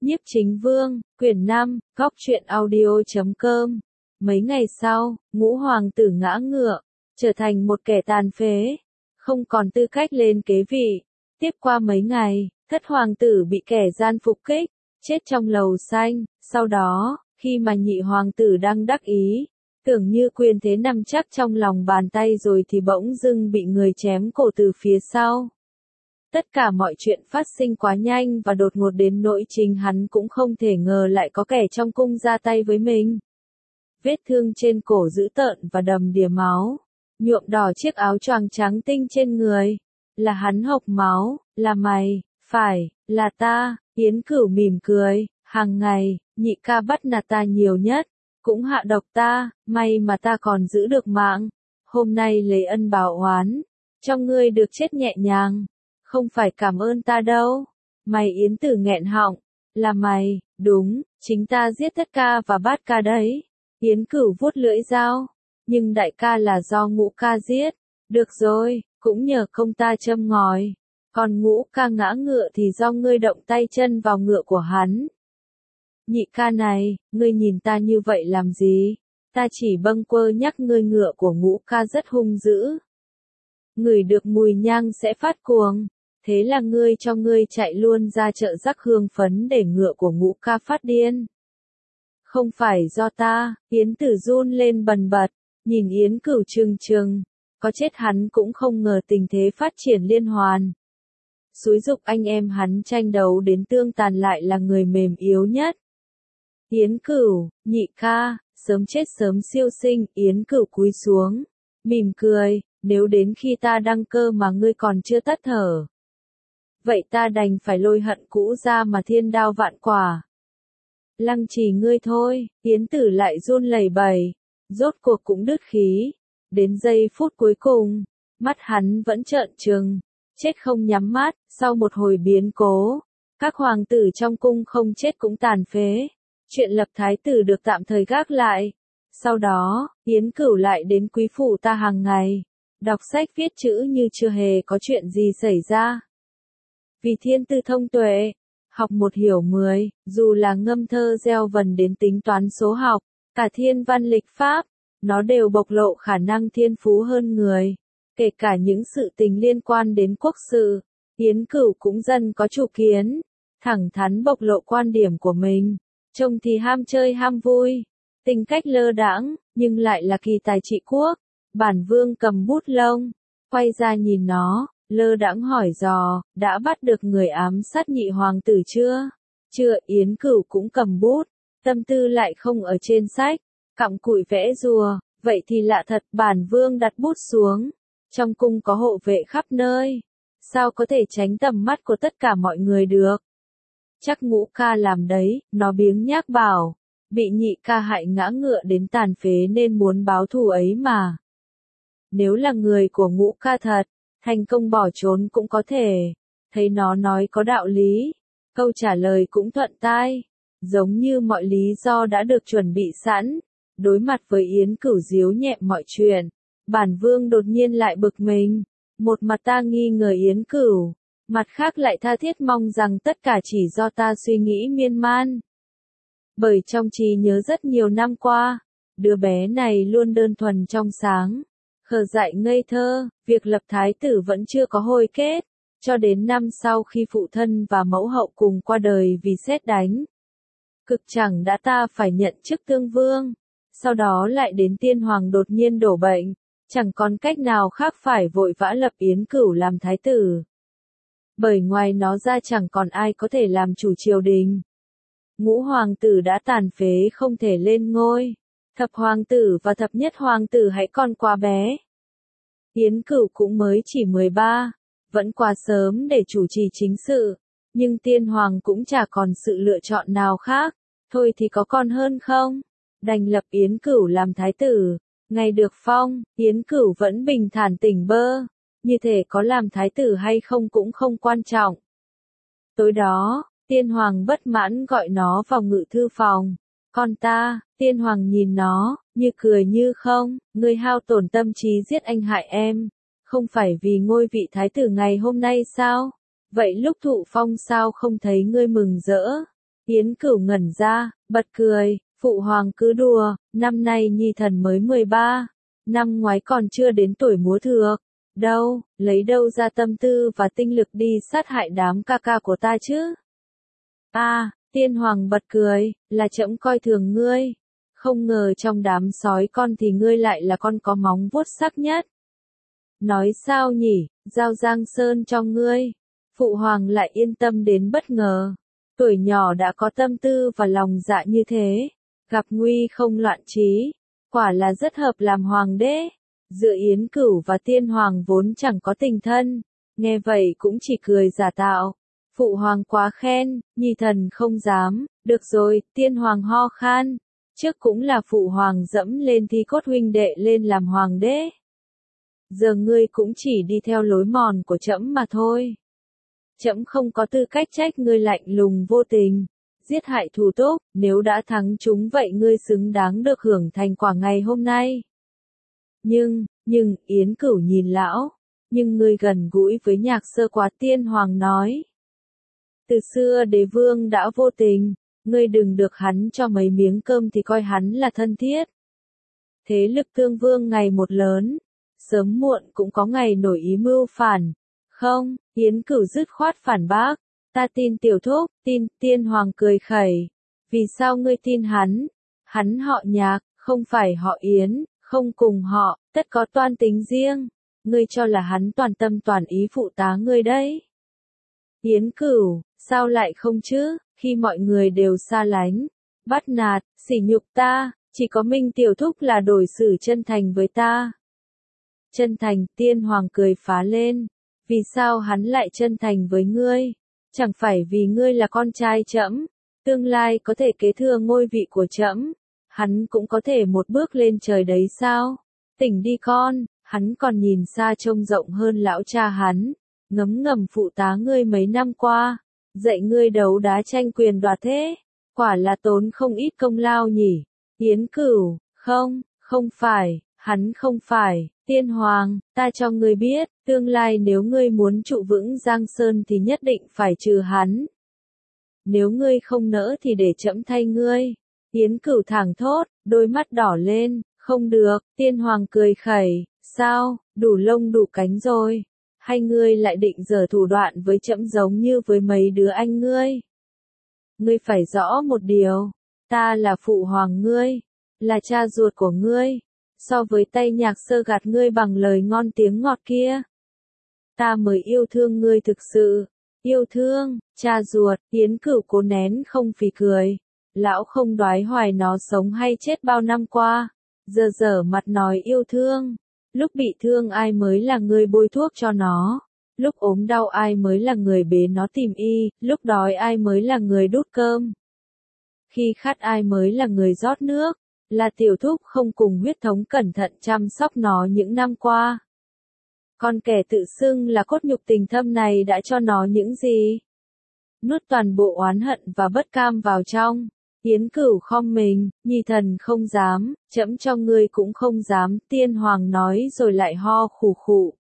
Nhiếp Chính Vương, quyển 5, góc truyện audio.com. Mấy ngày sau, ngũ hoàng tử ngã ngựa, trở thành một kẻ tàn phế, không còn tư cách lên kế vị. Tiếp qua mấy ngày, thất hoàng tử bị kẻ gian phục kích, chết trong lầu xanh. Sau đó, khi mà nhị hoàng tử đang đắc ý, tưởng như quyền thế nằm chắc trong lòng bàn tay rồi thì bỗng dưng bị người chém cổ từ phía sau. Tất cả mọi chuyện phát sinh quá nhanh và đột ngột đến nỗi chính hắn cũng không thể ngờ lại có kẻ trong cung ra tay với mình. Vết thương trên cổ dữ tợn và đầm đìa máu, nhuộm đỏ chiếc áo choàng trắng tinh trên người. Là hắn hộc máu, là mày, phải, là ta. Yến Cửu mỉm cười, hàng ngày, nhị ca bắt nạt ta nhiều nhất, cũng hạ độc ta, may mà ta còn giữ được mạng. Hôm nay lấy ân báo oán, cho ngươi được chết nhẹ nhàng. Không phải cảm ơn ta đâu. Mày Yến Tử nghẹn họng. Là mày, đúng, chính ta giết thất ca và bát ca đấy. Yến Cửu vuốt lưỡi dao. Nhưng đại ca là do ngũ ca giết. Được rồi, cũng nhờ công ta châm ngòi. Còn ngũ ca ngã ngựa thì do ngươi động tay chân vào ngựa của hắn. Nhị ca này, ngươi nhìn ta như vậy làm gì? Ta chỉ bâng quơ nhắc ngươi ngựa của ngũ ca rất hung dữ. Ngửi được mùi nhang sẽ phát cuồng. Thế là ngươi cho ngươi chạy luôn ra chợ rắc hương phấn để ngựa của ngũ ca phát điên. Không phải do ta. Yến Tử run lên bần bật, nhìn Yến Cửu trừng trừng. Có chết hắn cũng không ngờ tình thế phát triển liên hoàn. Xúi giục anh em hắn tranh đấu đến tương tàn lại là người mềm yếu nhất. Yến Cửu, nhị ca, sớm chết sớm siêu sinh. Yến Cửu cúi xuống, mỉm cười, nếu đến khi ta đăng cơ mà ngươi còn chưa tắt thở, vậy ta đành phải lôi hận cũ ra mà thiên đao vạn quả. Lăng Trì ngươi thôi. Yến Tử lại run lẩy bẩy, rốt cuộc cũng đứt khí. Đến giây phút cuối cùng, mắt hắn vẫn trợn trừng, chết không nhắm mắt. Sau một hồi biến cố, các hoàng tử trong cung không chết cũng tàn phế. Chuyện lập thái tử được tạm thời gác lại. Sau đó, Yến Cửu lại đến quý phủ ta hàng ngày, đọc sách viết chữ như chưa hề có chuyện gì xảy ra. Vì thiên tư thông tuệ, học một hiểu 10, dù là ngâm thơ gieo vần đến tính toán số học, cả thiên văn lịch pháp, nó đều bộc lộ khả năng thiên phú hơn người. Kể cả những sự tình liên quan đến quốc sự, Yến Cửu cũng dần có chủ kiến, thẳng thắn bộc lộ quan điểm của mình. Trông thì ham chơi ham vui, tính cách lơ đãng, nhưng lại là kỳ tài trị quốc. Bản Vương cầm bút lông, quay ra nhìn nó, lơ đãng hỏi dò, đã bắt được người ám sát nhị hoàng tử chưa? Chưa. Yến Cửu cũng cầm bút, tâm tư lại không ở trên sách, cặm cụi vẽ rùa. Vậy thì lạ thật. Bản Vương đặt bút xuống, trong cung có hộ vệ khắp nơi, sao có thể tránh tầm mắt của tất cả mọi người được? Chắc ngũ ca làm đấy. Nó biếng nhác bảo, bị nhị ca hại ngã ngựa đến tàn phế nên muốn báo thù ấy mà. Nếu là người của ngũ ca thật, thành công bỏ trốn cũng có thể. Thấy nó nói có đạo lý, câu trả lời cũng thuận tai, giống như mọi lý do đã được chuẩn bị sẵn. Đối mặt với Yến Cửu giấu nhẹm mọi chuyện, Bản Vương đột nhiên lại bực mình. Một mặt ta nghi ngờ Yến Cửu, mặt khác lại tha thiết mong rằng tất cả chỉ do ta suy nghĩ miên man. Bởi trong trí nhớ rất nhiều năm qua, đứa bé này luôn đơn thuần trong sáng, khờ dại ngây thơ. Việc lập thái tử vẫn chưa có hồi kết, cho đến năm sau khi phụ thân và mẫu hậu cùng qua đời vì sét đánh. Cực chẳng đã ta phải nhận chức tương vương, sau đó lại đến tiên hoàng đột nhiên đổ bệnh, chẳng còn cách nào khác phải vội vã lập Yến Cửu làm thái tử. Bởi ngoài nó ra chẳng còn ai có thể làm chủ triều đình. Ngũ hoàng tử đã tàn phế không thể lên ngôi, thập hoàng tử và thập nhất hoàng tử hãy còn quá bé. Yến Cửu cũng mới chỉ 13, vẫn quá sớm để chủ trì chính sự, nhưng tiên hoàng cũng chả còn sự lựa chọn nào khác. Thôi thì có còn hơn không? Đành lập Yến Cửu làm thái tử. Ngày được phong, Yến Cửu vẫn bình thản tỉnh bơ, như thể có làm thái tử hay không cũng không quan trọng. Tối đó, tiên hoàng bất mãn gọi nó vào ngự thư phòng. Con ta. Tiên hoàng nhìn nó, như cười như không, ngươi hao tổn tâm trí giết anh hại em, không phải vì ngôi vị thái tử ngày hôm nay sao? Vậy lúc thụ phong sao không thấy ngươi mừng rỡ? Yến Cửu ngẩn ra, bật cười, phụ hoàng cứ đùa, năm nay nhi thần mới 13, năm ngoái còn chưa đến tuổi múa thược. Đâu, lấy đâu ra tâm tư và tinh lực đi sát hại đám ca ca của ta chứ? Tiên hoàng bật cười, là trẫm coi thường ngươi. Không ngờ trong đám sói con thì ngươi lại là con có móng vuốt sắc nhất. Nói sao nhỉ, giao Giang Sơn cho ngươi. Phụ hoàng lại yên tâm đến bất ngờ. Tuổi nhỏ đã có tâm tư và lòng dạ như thế. Gặp nguy không loạn trí. Quả là rất hợp làm hoàng đế. Giữa Yến Cửu và Tiên hoàng vốn chẳng có tình thân. Nghe vậy cũng chỉ cười giả tạo. Phụ hoàng quá khen, nhi thần không dám. Được rồi, Tiên hoàng ho khan. Trước cũng là phụ hoàng dẫm lên thi cốt huynh đệ lên làm hoàng đế. Giờ ngươi cũng chỉ đi theo lối mòn của trẫm mà thôi. Trẫm không có tư cách trách ngươi lạnh lùng vô tình, giết hại thù tốt, nếu đã thắng chúng vậy ngươi xứng đáng được hưởng thành quả ngày hôm nay. Nhưng, Yến Cửu nhìn lão, nhưng ngươi gần gũi với Nhạc Sơ quá, Tiên hoàng nói. Từ xưa đế vương đã vô tình, ngươi đừng được hắn cho mấy miếng cơm thì coi hắn là thân thiết. Thế lực tương vương ngày một lớn, sớm muộn cũng có ngày nổi ý mưu phản. Không, Yến Cửu dứt khoát phản bác. Ta tin tiểu thúc, tin. Tiên hoàng cười khẩy. Vì sao ngươi tin hắn? Hắn họ Nhạc, không phải họ Yến, không cùng họ, tất có toan tính riêng. Ngươi cho là hắn toàn tâm toàn ý phụ tá ngươi đấy. Yến Cửu, sao lại không chứ, khi mọi người đều xa lánh, bắt nạt, sỉ nhục ta, chỉ có Minh tiểu thúc là đối xử chân thành với ta. Chân thành, Tiên hoàng cười phá lên. Vì sao hắn lại chân thành với ngươi? Chẳng phải vì ngươi là con trai trẫm, tương lai có thể kế thừa ngôi vị của trẫm, hắn cũng có thể một bước lên trời đấy sao? Tỉnh đi con, hắn còn nhìn xa trông rộng hơn lão cha hắn, ngấm ngầm phụ tá ngươi mấy năm qua, dạy ngươi đấu đá tranh quyền đoạt thế, quả là tốn không ít công lao nhỉ. Yến Cửu, không phải, hắn không phải. Tiên hoàng, ta cho ngươi biết, tương lai nếu ngươi muốn trụ vững Giang Sơn thì nhất định phải trừ hắn. Nếu ngươi không nỡ thì để trẫm thay ngươi. Yến Cửu thẳng thốt, đôi mắt đỏ lên, không được, Tiên hoàng cười khẩy, sao, đủ lông đủ cánh rồi. Hay ngươi lại định giở thủ đoạn với trẫm giống như với mấy đứa anh ngươi? Ngươi phải rõ một điều, ta là phụ hoàng ngươi, là cha ruột của ngươi. So với tay Nhạc Sơ gạt ngươi bằng lời ngon tiếng ngọt kia, ta mới yêu thương ngươi thực sự. Yêu thương, cha ruột. Yến Cửu cố nén không phì cười. Lão không đoái hoài nó sống hay chết bao năm qua, giờ mặt nói yêu thương. Lúc bị thương ai mới là người bôi thuốc cho nó, lúc ốm đau ai mới là người bế nó tìm y, lúc đói ai mới là người đút cơm, khi khát ai mới là người rót nước. Là tiểu thúc không cùng huyết thống cẩn thận chăm sóc nó những năm qua. Còn kẻ tự xưng là cốt nhục tình thâm này đã cho nó những gì? Nuốt toàn bộ oán hận và bất cam vào trong. Yến Cửu khom mình, nhi thần không dám, trẫm cho ngươi cũng không dám, Tiên hoàng nói rồi lại ho khủ khụ.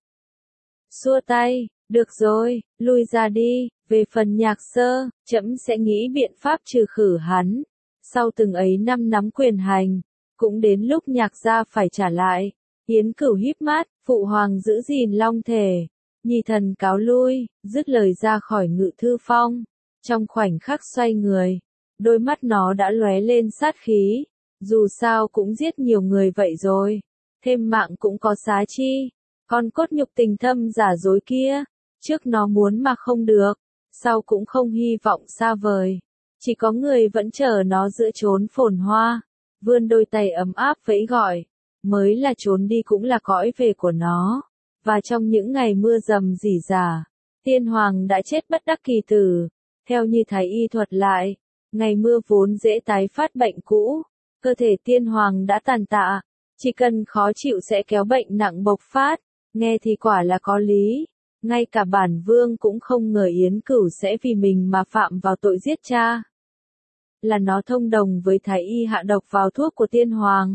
Xua tay, được rồi, lui ra đi, về phần Nhạc Sơ, trẫm sẽ nghĩ biện pháp trừ khử hắn. Sau từng ấy năm nắm quyền hành, cũng đến lúc Nhạc gia phải trả lại. Yến Cửu híp mắt, phụ hoàng giữ gìn long thể. Nhi thần cáo lui, dứt lời ra khỏi ngự thư phong. Trong khoảnh khắc xoay người, đôi mắt nó đã lóe lên sát khí. Dù sao cũng giết nhiều người vậy rồi, thêm mạng cũng có xá chi. Con cốt nhục tình thâm giả dối kia, trước nó muốn mà không được, sau cũng không hy vọng xa vời. Chỉ có người vẫn chờ nó giữa chốn phồn hoa, vươn đôi tay ấm áp vẫy gọi, mới là trốn đi cũng là cõi về của nó. Và trong những ngày mưa rầm rỉ rả, Tiên hoàng đã chết bất đắc kỳ tử. Theo như thái y thuật lại, ngày mưa vốn dễ tái phát bệnh cũ, cơ thể Tiên hoàng đã tàn tạ, chỉ cần khó chịu sẽ kéo bệnh nặng bộc phát. Nghe thì quả là có lý. Ngay cả bản vương cũng không ngờ Yến Cửu sẽ vì mình mà phạm vào tội giết cha. Là nó thông đồng với thái y hạ độc vào thuốc của Tiên hoàng.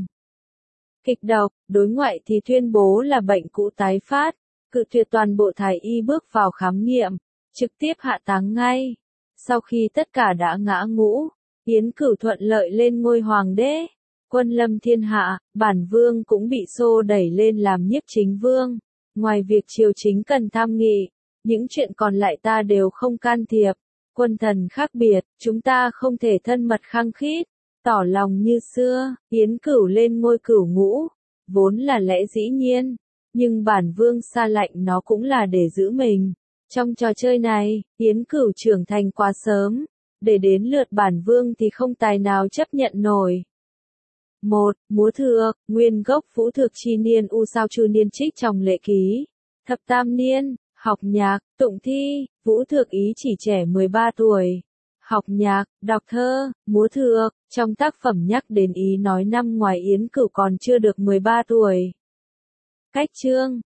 Kịch độc, đối ngoại thì tuyên bố là bệnh cũ tái phát, cự tuyệt toàn bộ thái y bước vào khám nghiệm, trực tiếp hạ táng ngay. Sau khi tất cả đã ngã ngũ, Yến Cửu thuận lợi lên ngôi hoàng đế, quân lâm thiên hạ, bản vương cũng bị xô đẩy lên làm nhiếp chính vương. Ngoài việc triều chính cần tham nghị, những chuyện còn lại ta đều không can thiệp. Quân thần khác biệt, chúng ta không thể thân mật khăng khít, tỏ lòng như xưa. Yến Cửu lên ngôi cửu ngũ, vốn là lẽ dĩ nhiên, nhưng bản vương xa lạnh nó cũng là để giữ mình. Trong trò chơi này, Yến Cửu trưởng thành quá sớm, để đến lượt bản vương thì không tài nào chấp nhận nổi. 1. Múa thược, nguyên gốc Vũ Thược Chi Niên U Sao Chu Niên trích trong lệ ký. Thập tam niên, học nhạc, tụng thi, Vũ Thược ý chỉ trẻ 13 tuổi. Học nhạc, đọc thơ, múa thược, trong tác phẩm nhắc đến ý nói năm ngoài Yến Cửu còn chưa được 13 tuổi. Cách chương,